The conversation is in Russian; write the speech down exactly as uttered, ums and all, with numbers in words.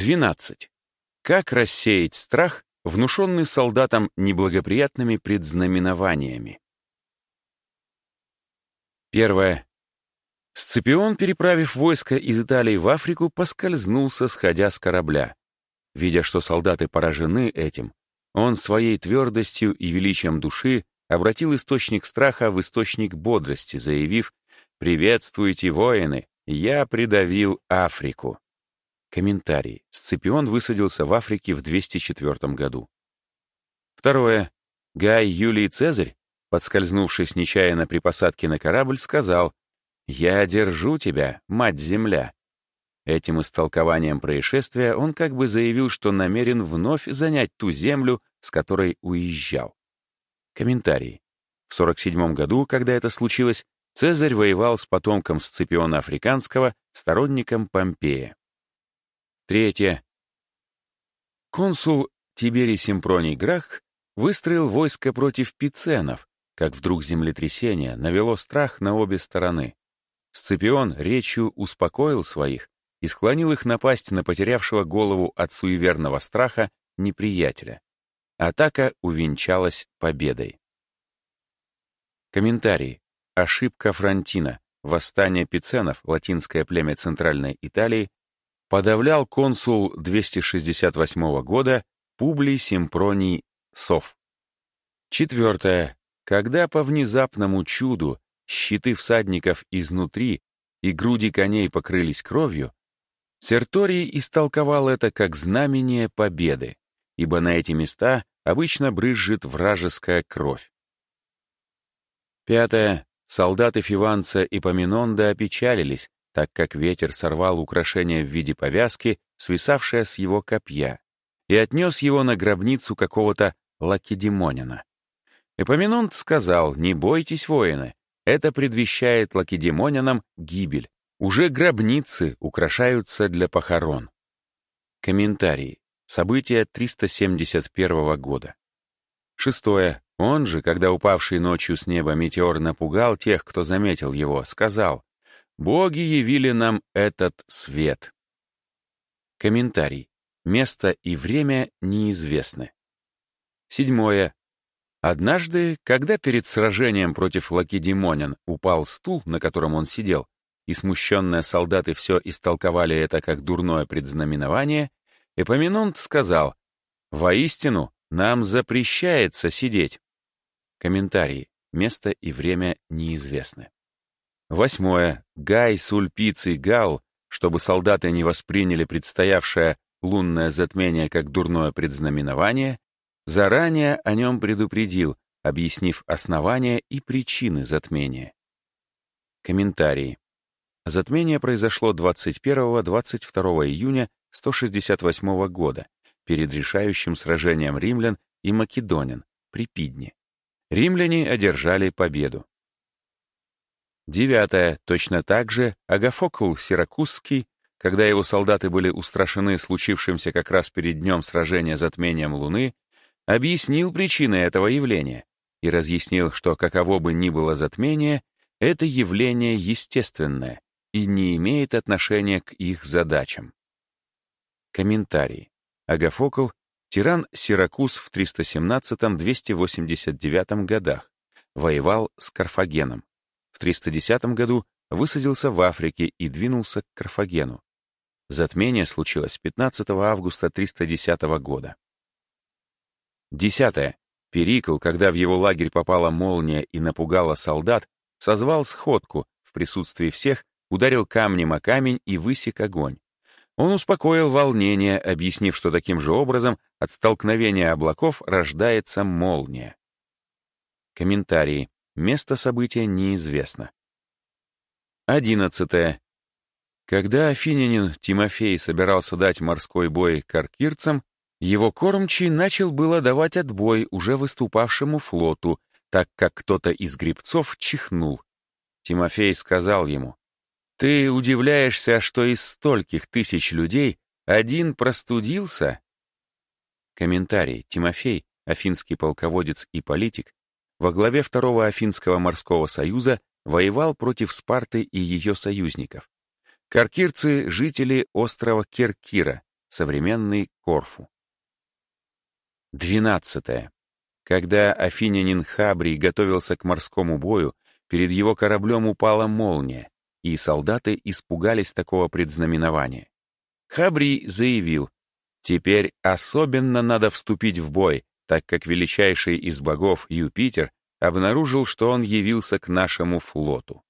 двенадцать. Как рассеять страх, внушенный солдатам неблагоприятными предзнаменованиями? Первое. Сципион, переправив войско из Италии в Африку, поскользнулся, сходя с корабля. Видя, что солдаты поражены этим, он своей твердостью и величием души обратил источник страха в источник бодрости, заявив: «Приветствуйте, воины! Я придавил Африку». Комментарий. Сципион высадился в Африке в двести четвёртом году. Второе. Гай Юлий Цезарь, подскользнувшись нечаянно при посадке на корабль, сказал: «Я держу тебя, мать-земля». Этим истолкованием происшествия он как бы заявил, что намерен вновь занять ту землю, с которой уезжал. Комментарий. В сорок седьмом году, когда это случилось, Цезарь воевал с потомком Сципиона Африканского, сторонником Помпея. Третье. Консул Тиберий Симпроний Гракх выстроил войско против пиценов, как вдруг землетрясение навело страх на обе стороны. Сципион речью успокоил своих и склонил их напасть на потерявшего голову от суеверного страха неприятеля. Атака увенчалась победой. Комментарий. Ошибка Фронтина. Восстание пиценов, латинское племя Центральной Италии, подавлял консул двести шестьдесят восьмого года Публий Симпроний Сов. Четвертое. Когда по внезапному чуду щиты всадников изнутри и груди коней покрылись кровью, Серторий истолковал это как знамение победы, ибо на эти места обычно брызжет вражеская кровь. Пятое. Солдаты Фиванца и Поминонда опечалились, так как ветер сорвал украшение в виде повязки, свисавшее с его копья, и отнес его на гробницу какого-то Лакедемонина. Эпоминонт сказал: «Не бойтесь, воины, это предвещает лакедемонянам гибель. Уже гробницы украшаются для похорон». Комментарий. События триста семьдесят первого года. Шестое. Он же, когда упавший ночью с неба метеор напугал тех, кто заметил его, сказал: «Боги явили нам этот свет». Комментарий. Место и время неизвестны. Седьмое. Однажды, когда перед сражением против лакедемонян упал стул, на котором он сидел, и смущенные солдаты все истолковали это как дурное предзнаменование, Эпоминонт сказал: «Воистину, нам запрещается сидеть». Комментарий. Место и время неизвестны. Восьмое. Гай Сульпиций Гал, чтобы солдаты не восприняли предстоявшее лунное затмение как дурное предзнаменование, заранее о нем предупредил, объяснив основания и причины затмения. Комментарии. Затмение произошло двадцать первого — двадцать второго июня сто шестьдесят восьмого года, перед решающим сражением римлян и македонян при Пидне. Римляне одержали победу. Девятое. Точно так же Агафокл Сиракузский, когда его солдаты были устрашены случившимся как раз перед днем сражения затмением Луны, объяснил причины этого явления и разъяснил, что каково бы ни было затмение, это явление естественное и не имеет отношения к их задачам. Комментарий. Агафокл — тиран Сиракуз в триста семнадцатом — двести восемьдесят девятом годах, воевал с Карфагеном. В триста десятом году высадился в Африке и двинулся к Карфагену. Затмение случилось пятнадцатого августа триста десятого года. Десятое. Перикл, когда в его лагерь попала молния и напугала солдат, созвал сходку, в присутствии всех ударил камнем о камень и высек огонь. Он успокоил волнение, объяснив, что таким же образом от столкновения облаков рождается молния. Комментарии. Место события неизвестно. Одиннадцатое. Когда афинянин Тимофей собирался дать морской бой каркирцам, его кормчий начал было давать отбой уже выступавшему флоту, так как кто-то из гребцов чихнул. Тимофей сказал ему: «Ты удивляешься, что из стольких тысяч людей один простудился?» Комментарий. Тимофей, афинский полководец и политик, во главе Второго Афинского морского союза воевал против Спарты и ее союзников. Каркирцы — жители острова Керкира, современный Корфу. Двенадцатое. Когда афинянин Хабрий готовился к морскому бою, перед его кораблем упала молния, и солдаты испугались такого предзнаменования. Хабрий заявил: «Теперь особенно надо вступить в бой, так как величайший из богов Юпитер обнаружил, что он явился к нашему флоту».